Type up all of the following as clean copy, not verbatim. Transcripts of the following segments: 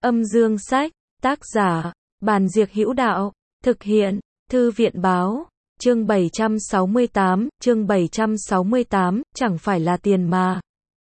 Âm dương sách, tác giả, Bàn Diệc Hữu Đạo, thực hiện, Thư viện Báo, chương 768, chẳng phải là tiền mà.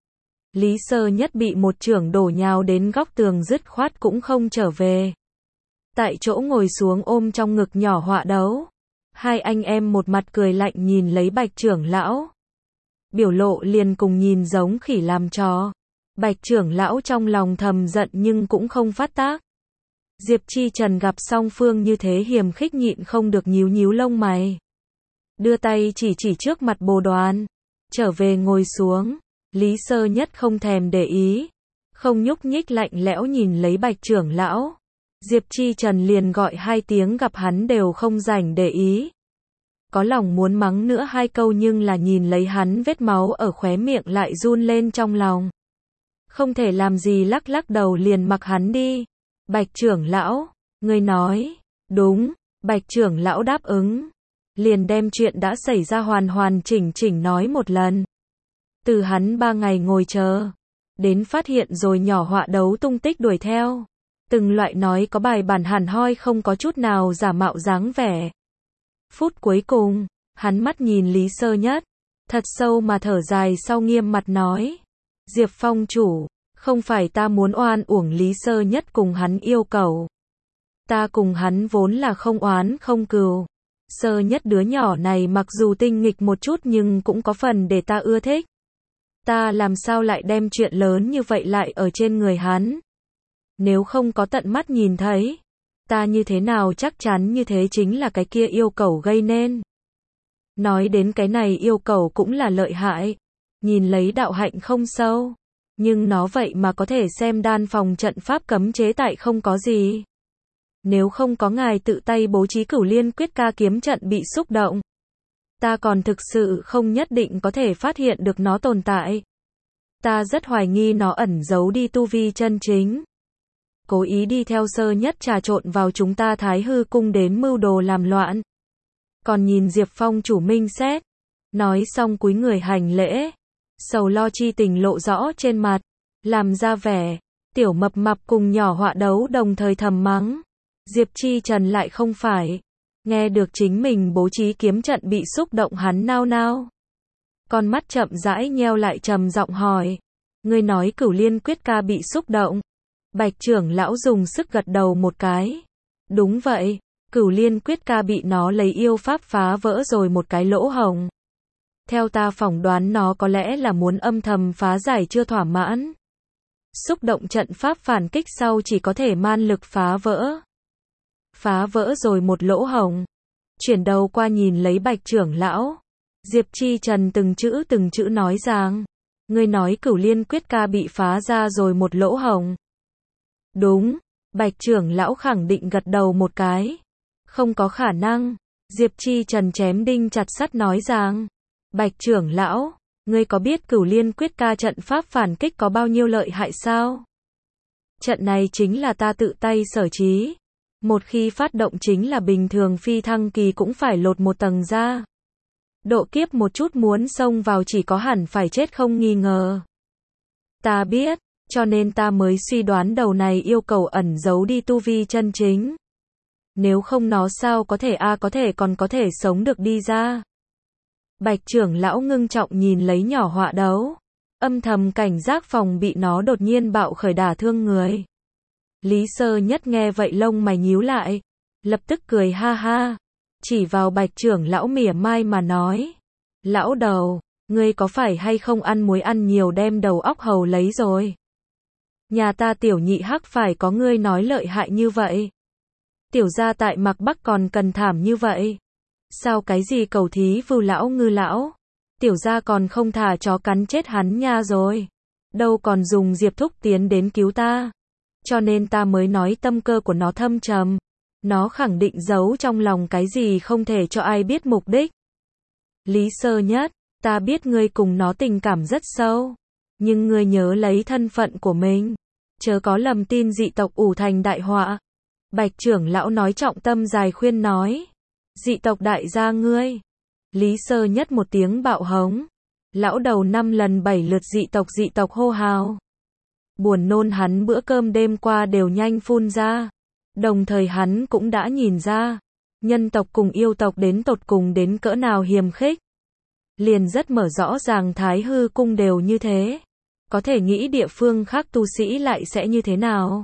Lý Sơ Nhất bị một chưởng đổ nhào đến góc tường dứt khoát cũng không trở về. Tại chỗ ngồi xuống ôm trong ngực nhỏ Họa Đấu. Hai anh em một mặt cười lạnh nhìn lấy Bạch trưởng lão. Biểu lộ liền cùng nhìn giống khỉ làm trò. Bạch trưởng lão trong lòng thầm giận nhưng cũng không phát tác. Diệp Chi Trần gặp song phương như thế hiềm khích nhịn không được nhíu nhíu lông mày. Đưa tay chỉ trước mặt Bồ Đoàn. Trở về ngồi xuống. Lý Sơ Nhất không thèm để ý. Không nhúc nhích lạnh lẽo nhìn lấy Bạch trưởng lão. Diệp Chi Trần liền gọi hai tiếng gặp hắn đều không rảnh để ý. Có lòng muốn mắng nữa hai câu nhưng là nhìn lấy hắn vết máu ở khóe miệng lại run lên trong lòng. Không thể làm gì lắc lắc đầu liền mặc hắn đi. Bạch trưởng lão, ngươi nói, đúng, Bạch trưởng lão đáp ứng. Liền đem chuyện đã xảy ra hoàn chỉnh nói một lần. Từ hắn 3 ngày ngồi chờ, đến phát hiện rồi nhỏ Họa Đấu tung tích đuổi theo. Từng loại nói có bài bản hẳn hoi không có chút nào giả mạo dáng vẻ. Phút cuối cùng, hắn mắt nhìn Lý Sơ Nhất, thật sâu mà thở dài sau nghiêm mặt nói. Diệp Phong chủ, không phải ta muốn oan uổng Lý Sơ Nhất cùng hắn yêu cầu. Ta cùng hắn vốn là không oán không cừu. Sơ Nhất đứa nhỏ này mặc dù tinh nghịch một chút nhưng cũng có phần để ta ưa thích. Ta làm sao lại đem chuyện lớn như vậy lại ở trên người hắn. Nếu không có tận mắt nhìn thấy, ta như thế nào chắc chắn như thế chính là cái kia yêu cầu gây nên. Nói đến cái này yêu cầu cũng là lợi hại. Nhìn lấy đạo hạnh không sâu. Nhưng nó vậy mà có thể xem đan phòng trận pháp cấm chế tại không có gì. Nếu không có ngài tự tay bố trí Cửu Liên Quyết Ca kiếm trận bị xúc động. Ta còn thực sự không nhất định có thể phát hiện được nó tồn tại. Ta rất hoài nghi nó ẩn giấu đi tu vi chân chính. Cố ý đi theo Sơ Nhất trà trộn vào chúng ta Thái Hư cung đến mưu đồ làm loạn. Còn nhìn Diệp Phong chủ minh xét. Nói xong cúi người hành lễ. Sầu lo chi tình lộ rõ trên mặt. Làm ra vẻ. Tiểu Mập Mạp cùng nhỏ Họa Đấu đồng thời thầm mắng. Diệp Chi Trần lại không phải. Nghe được chính mình bố trí kiếm trận bị xúc động hắn nao nao. Con mắt chậm rãi nheo lại trầm giọng hỏi. Ngươi nói Cửu Liên Quyết Ca bị xúc động. Bạch trưởng lão dùng sức gật đầu một cái. Đúng vậy, Cửu Liên Quyết Ca bị nó lấy yêu pháp phá vỡ rồi một cái lỗ hổng. Theo ta phỏng đoán nó có lẽ là muốn âm thầm phá giải chưa thỏa mãn. Xúc động trận pháp phản kích sau chỉ có thể man lực phá vỡ. Phá vỡ rồi một lỗ hổng. Chuyển đầu qua nhìn lấy Bạch trưởng lão. Diệp Chi Trần từng chữ nói rằng. Ngươi nói Cửu Liên Quyết Ca bị phá ra rồi một lỗ hổng. Đúng, Bạch trưởng lão khẳng định gật đầu một cái. Không có khả năng. Diệp Chi Trần chém đinh chặt sắt nói rằng. Bạch trưởng lão, ngươi có biết Cửu Liên Quyết Ca trận pháp phản kích có bao nhiêu lợi hại sao? Trận này chính là ta tự tay sở trí. Một khi phát động chính là bình thường phi thăng kỳ cũng phải lột một tầng ra. Độ kiếp một chút muốn xông vào chỉ có hẳn phải chết không nghi ngờ. Ta biết, cho nên ta mới suy đoán đầu này yêu cầu ẩn giấu đi tu vi chân chính. Nếu không nó sao có thể còn có thể sống được đi ra. Bạch trưởng lão ngưng trọng nhìn lấy nhỏ Họa Đấu. Âm thầm cảnh giác phòng bị nó đột nhiên bạo khởi đả thương người. Lý Sơ Nhất nghe vậy lông mày nhíu lại. Lập tức cười ha ha. Chỉ vào Bạch trưởng lão mỉa mai mà nói. Lão đầu, ngươi có phải hay không ăn muối ăn nhiều đem đầu óc hầu lấy rồi. Nhà ta tiểu nhị hắc phải có ngươi nói lợi hại như vậy. Tiểu gia tại Mạc Bắc còn cần thảm như vậy. Sao cái gì cầu thí vưu lão ngư lão. Tiểu gia còn không thả chó cắn chết hắn nha rồi. Đâu còn dùng Diệp thúc tiến đến cứu ta. Cho nên ta mới nói tâm cơ của nó thâm trầm. Nó khẳng định giấu trong lòng cái gì không thể cho ai biết mục đích. Lý Sơ Nhất, ta biết ngươi cùng nó tình cảm rất sâu. Nhưng ngươi nhớ lấy thân phận của mình. Chớ có lầm tin dị tộc ủ thành đại họa. Bạch trưởng lão nói trọng tâm dài khuyên nói. Dị tộc đại gia ngươi. Lý Sơ Nhất một tiếng bạo hống. Lão đầu 5 lần 7 lượt dị tộc hô hào. buồn nôn hắn bữa cơm đêm qua đều nhanh phun ra. Đồng thời hắn cũng đã nhìn ra, nhân tộc cùng yêu tộc đến tột cùng đến cỡ nào hiềm khích. Liền rất mở rõ ràng Thái Hư cung đều như thế. Có thể nghĩ địa phương khác tu sĩ lại sẽ như thế nào.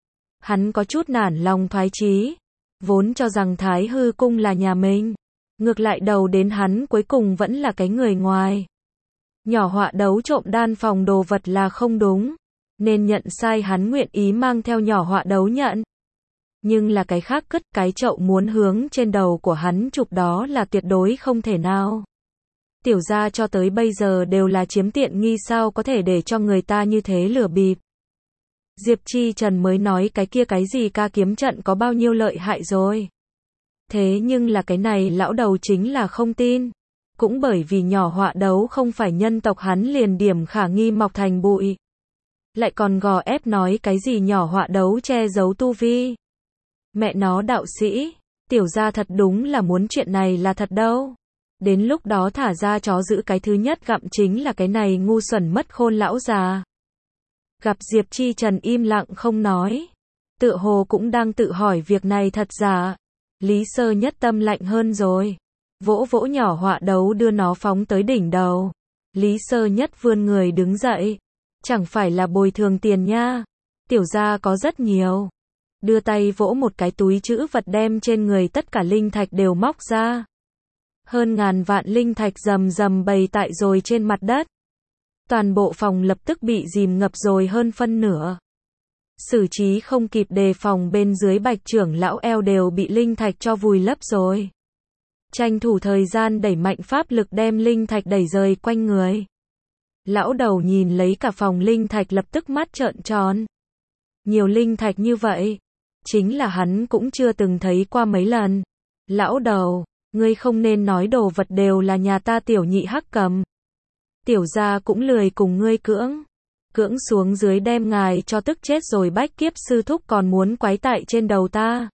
Hắn có chút nản lòng thoái chí, vốn cho rằng Thái Hư cung là nhà mình. Ngược lại đầu đến hắn cuối cùng vẫn là cái người ngoài. Nhỏ Họa Đấu trộm đan phòng đồ vật là không đúng, nên nhận sai hắn nguyện ý mang theo Nhỏ Họa Đấu nhận. Nhưng là cái khác cất cái chậu muốn hướng trên đầu của hắn chụp đó là tuyệt đối không thể nào. Tiểu gia cho tới bây giờ đều là chiếm tiện nghi sao có thể để cho người ta như thế lừa bịp. Diệp Chi Trần mới nói cái kia cái gì ca kiếm trận có bao nhiêu lợi hại rồi. Thế nhưng là cái này lão đầu chính là không tin. Cũng bởi vì Nhỏ Họa Đấu không phải nhân tộc hắn liền điểm khả nghi mọc thành bụi. Lại còn gò ép nói cái gì Nhỏ Họa Đấu che giấu tu vi. Mẹ nó đạo sĩ, tiểu gia thật đúng là muốn chuyện này là thật đâu. Đến lúc đó thả ra chó giữ cái thứ nhất gặm chính là cái này ngu xuẩn mất khôn lão già. Gặp Diệp Chi Trần im lặng không nói. Tựa hồ cũng đang tự hỏi việc này thật giả. Lý Sơ Nhất tâm lạnh hơn rồi. Vỗ vỗ Nhỏ Họa Đấu đưa nó phóng tới đỉnh đầu. Lý Sơ Nhất vươn người đứng dậy. Chẳng phải là bồi thường tiền nha. Tiểu gia có rất nhiều. Đưa tay vỗ một cái túi trữ vật đem trên người tất cả linh thạch đều móc ra. Hơn ngàn vạn linh thạch rầm rầm bày tại rồi trên mặt đất. Toàn bộ phòng lập tức bị dìm ngập rồi hơn phân nửa. Xử trí không kịp đề phòng bên dưới Bạch trưởng lão eo đều bị linh thạch cho vùi lấp rồi. Tranh thủ thời gian đẩy mạnh pháp lực đem linh thạch đẩy rời quanh người. Lão đầu nhìn lấy cả phòng linh thạch lập tức mắt trợn tròn. Nhiều linh thạch như vậy, chính là hắn cũng chưa từng thấy qua mấy lần. Lão đầu, ngươi không nên nói đồ vật đều là nhà ta tiểu nhị hắc cầm. Tiểu gia cũng lười cùng ngươi cưỡng xuống dưới đem ngài cho tức chết rồi Bách Kiếp sư thúc còn muốn quái tại trên đầu ta.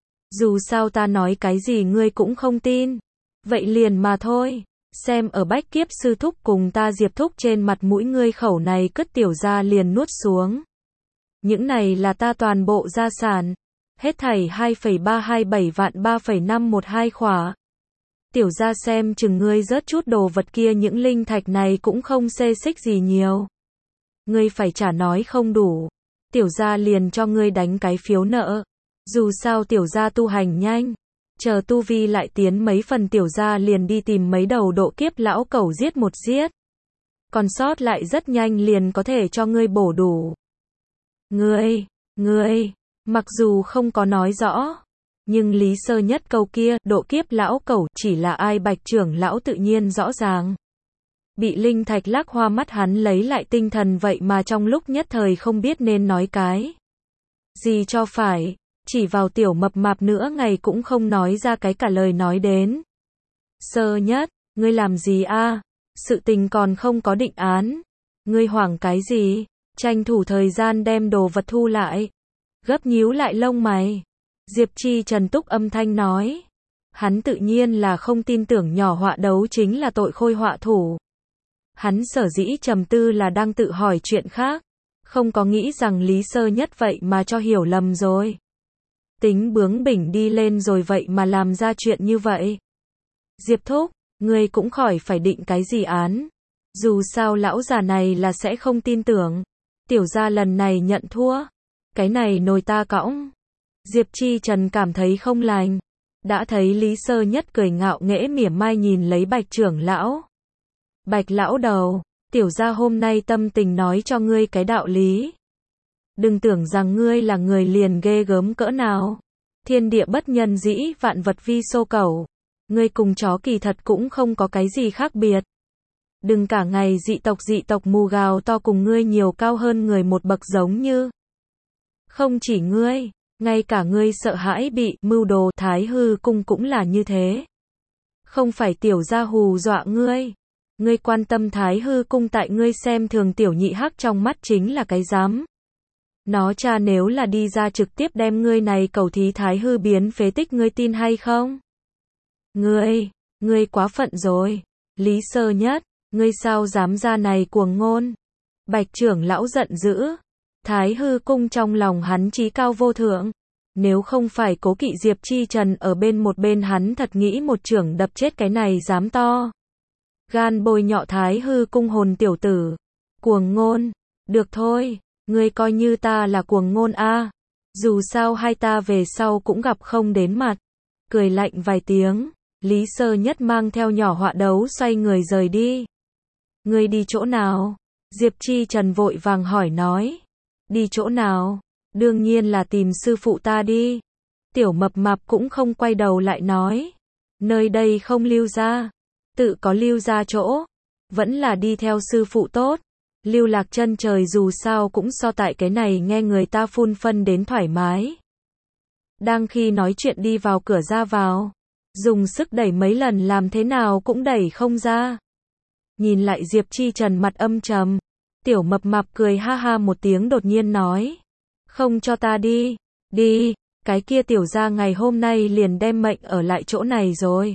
Dù sao ta nói cái gì ngươi cũng không tin. Vậy liền mà thôi. Xem ở Bách Kiếp sư thúc cùng ta Diệp thúc trên mặt mũi ngươi khẩu này cất tiểu gia liền nuốt xuống. Những này là ta toàn bộ gia sản. Hết thảy 2,327 vạn 3,512 khỏa. Tiểu gia xem chừng ngươi rớt chút đồ vật kia những linh thạch này cũng không xê xích gì nhiều. Ngươi phải trả nói không đủ. Tiểu gia liền cho ngươi đánh cái phiếu nợ. Dù sao tiểu gia tu hành nhanh. Chờ tu vi lại tiến mấy phần tiểu gia liền đi tìm mấy đầu độ kiếp lão cẩu giết một giết. Còn sót lại rất nhanh liền có thể cho ngươi bổ đủ. Ngươi, mặc dù không có nói rõ. Nhưng Lý Sơ Nhất câu kia, độ kiếp lão cẩu, chỉ là ai Bạch trưởng lão tự nhiên rõ ràng. Bị linh thạch lắc hoa mắt hắn lấy lại tinh thần vậy mà trong lúc nhất thời không biết nên nói cái gì cho phải, chỉ vào tiểu mập mạp nữa ngày cũng không nói ra cái cả lời nói đến. Sơ Nhất, ngươi làm gì a? Sự tình còn không có định án. Ngươi hoảng cái gì? Tranh thủ thời gian đem đồ vật thu lại. Gấp nhíu lại lông mày. Diệp Chi Trần túc âm thanh nói. Hắn tự nhiên là không tin tưởng Nhỏ Họa Đấu chính là tội khôi họa thủ. Hắn sở dĩ trầm tư là đang tự hỏi chuyện khác. Không có nghĩ rằng Lý Sơ Nhất vậy mà cho hiểu lầm rồi. Tính bướng bỉnh đi lên rồi vậy mà làm ra chuyện như vậy. Diệp thúc, ngươi cũng khỏi phải định cái gì án. Dù sao lão già này là sẽ không tin tưởng. Tiểu gia lần này nhận thua. Cái này nồi ta cõng. Diệp Chi Trần cảm thấy không lành. Đã thấy Lý Sơ Nhất cười ngạo nghễ mỉa mai nhìn lấy Bạch trưởng lão. Bạch lão đầu, tiểu gia hôm nay tâm tình nói cho ngươi cái đạo lý. Đừng tưởng rằng ngươi là người liền ghê gớm cỡ nào. Thiên địa bất nhân dĩ, vạn vật vi xô cẩu. Ngươi cùng chó kỳ thật cũng không có cái gì khác biệt. Đừng cả ngày dị tộc mù gào to cùng ngươi nhiều cao hơn người một bậc giống như. Không chỉ ngươi, ngay cả ngươi sợ hãi bị mưu đồ Thái Hư cung cũng là như thế. Không phải tiểu gia hù dọa ngươi. Ngươi quan tâm Thái Hư cung tại ngươi xem thường tiểu nhị hắc trong mắt chính là cái dám. Nó cha nếu là đi ra trực tiếp đem ngươi này cầu thí Thái Hư biến phế tích ngươi tin hay không? Ngươi quá phận rồi. Lý Sơ Nhất, ngươi sao dám ra này cuồng ngôn? Bạch trưởng lão giận dữ. Thái hư cung trong lòng hắn chí cao vô thượng. Nếu không phải Cố Kỵ Diệp Chi Trần ở bên một bên, hắn thật nghĩ một chưởng đập chết cái này dám to gan bôi nhọ Thái hư cung hồn tiểu tử. Cuồng ngôn. Được thôi, ngươi coi như ta là cuồng ngôn a. Dù sao hai ta về sau cũng gặp không đến mặt. Cười lạnh vài tiếng, Lý Sơ Nhất mang theo nhỏ họa đấu xoay người rời đi. Ngươi đi chỗ nào? Diệp Chi Trần vội vàng hỏi nói. Đi chỗ nào? Đương nhiên là tìm sư phụ ta đi. Tiểu Mập Mạp cũng không quay đầu lại nói. Nơi đây không lưu ra. Tự có lưu ra chỗ. Vẫn là đi theo sư phụ tốt. Lưu lạc chân trời dù sao cũng so tại cái này nghe người ta phun phân đến thoải mái. Đang khi nói chuyện đi vào cửa ra vào. Dùng sức đẩy mấy lần làm thế nào cũng đẩy không ra. Nhìn lại Diệp Chi Trần mặt âm trầm. Tiểu Mập Mạp cười ha ha một tiếng đột nhiên nói. Không cho ta đi. Đi, cái kia tiểu gia ngày hôm nay liền đem mệnh ở lại chỗ này rồi.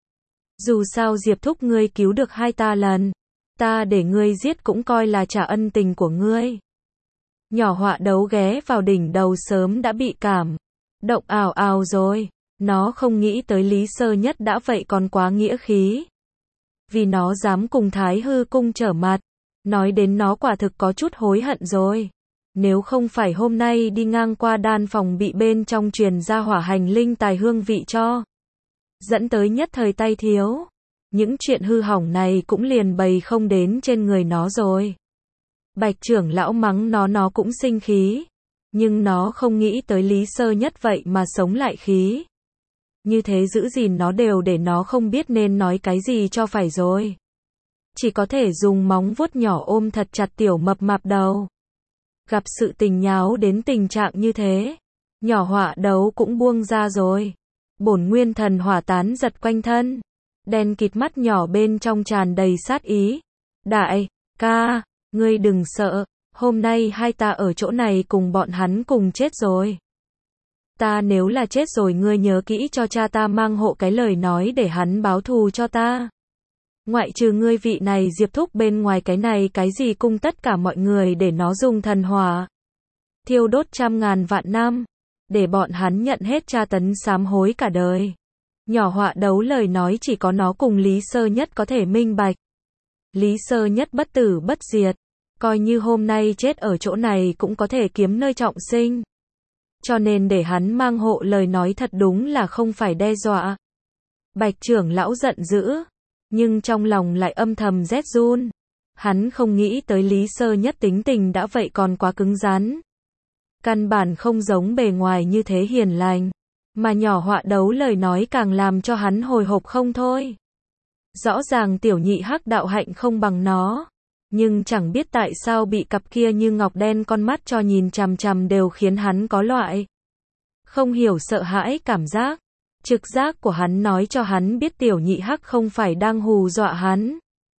Dù sao Diệp thúc ngươi cứu được hai ta lần. Ta để ngươi giết cũng coi là trả ân tình của ngươi. Nhỏ họa đấu ghé vào đỉnh đầu sớm đã bị cảm động ào ào rồi. Nó không nghĩ tới Lý Sơ Nhất đã vậy còn quá nghĩa khí. Vì nó dám cùng Thái hư cung trở mặt. Nói đến nó quả thực có chút hối hận rồi. Nếu không phải hôm nay đi ngang qua đan phòng bị bên trong truyền ra hỏa hành linh tài hương vị cho. Dẫn tới nhất thời tay thiếu. Những chuyện hư hỏng này cũng liền bày không đến trên người nó rồi. Bạch trưởng lão mắng nó cũng sinh khí. Nhưng nó không nghĩ tới Lý Sơ Nhất vậy mà sống lại khí. Như thế giữ gìn nó đều để nó không biết nên nói cái gì cho phải rồi. Chỉ có thể dùng móng vuốt nhỏ ôm thật chặt Tiểu Mập Mạp đầu. Gặp sự tình nháo đến tình trạng như thế. Nhỏ họa đấu cũng buông ra rồi. Bổn nguyên thần hỏa tán giật quanh thân. Đen kịt mắt nhỏ bên trong tràn đầy sát ý. Đại ca, ngươi đừng sợ. Hôm nay hai ta ở chỗ này cùng bọn hắn cùng chết rồi. Ta nếu là chết rồi ngươi nhớ kỹ cho cha ta mang hộ cái lời nói để hắn báo thù cho ta. Ngoại trừ ngươi vị này Diệp thúc bên ngoài cái này cái gì cung tất cả mọi người để nó dùng thần hỏa. Thiêu đốt trăm ngàn vạn năm. Để bọn hắn nhận hết tra tấn sám hối cả đời. Nhỏ họa đấu lời nói chỉ có nó cùng Lý Sơ Nhất có thể minh bạch. Lý Sơ Nhất bất tử bất diệt. Coi như hôm nay chết ở chỗ này cũng có thể kiếm nơi trọng sinh. Cho nên để hắn mang hộ lời nói thật đúng là không phải đe dọa. Bạch trưởng lão giận dữ. Nhưng trong lòng lại âm thầm rét run. Hắn không nghĩ tới Lý Sơ Nhất tính tình đã vậy còn quá cứng rắn. Căn bản không giống bề ngoài như thế hiền lành. Mà nhỏ họa đấu lời nói càng làm cho hắn hồi hộp không thôi. Rõ ràng tiểu nhị hắc đạo hạnh không bằng nó. Nhưng chẳng biết tại sao bị cặp kia như ngọc đen con mắt cho nhìn chằm chằm đều khiến hắn có loại không hiểu sợ hãi cảm giác. Trực giác của hắn nói cho hắn biết tiểu nhị hắc không phải đang hù dọa hắn.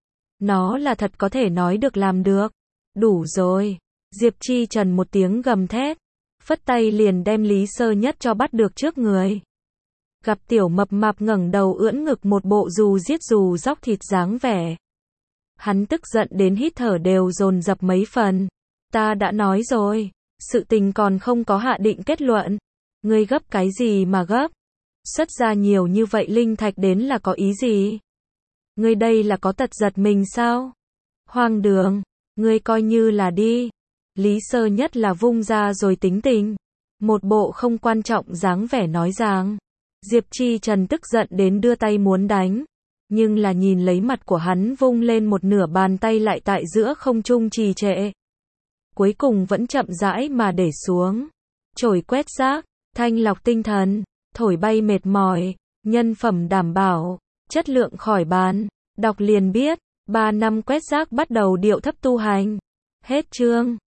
Nó là thật có thể nói được làm được. Đủ rồi. Diệp Chi Trần một tiếng gầm thét. Phất tay liền đem Lý Sơ Nhất cho bắt được trước người. Gặp Tiểu Mập Mạp ngẩng đầu ưỡn ngực một bộ dù giết dù dóc thịt dáng vẻ. Hắn tức giận đến hít thở đều dồn dập mấy phần. Ta đã nói rồi. Sự tình còn không có hạ định kết luận. Ngươi gấp cái gì mà gấp? Xuất ra nhiều như vậy linh thạch đến là có ý gì? Ngươi đây là có tật giật mình sao? Hoang đường. Ngươi coi như là đi. Lý Sơ Nhất là vung ra rồi tính tình. Một bộ không quan trọng dáng vẻ nói rằng. Diệp Chi Trần tức giận đến đưa tay muốn đánh. Nhưng là nhìn lấy mặt của hắn vung lên một nửa bàn tay lại tại giữa không trung trì trệ. Cuối cùng vẫn chậm rãi mà để xuống. Chổi quét rác, thanh lọc tinh thần, thổi bay mệt mỏi, nhân phẩm đảm bảo, chất lượng khỏi bàn. Đọc liền biết, 3 năm quét rác bắt đầu điệu thấp tu hành. Hết chương.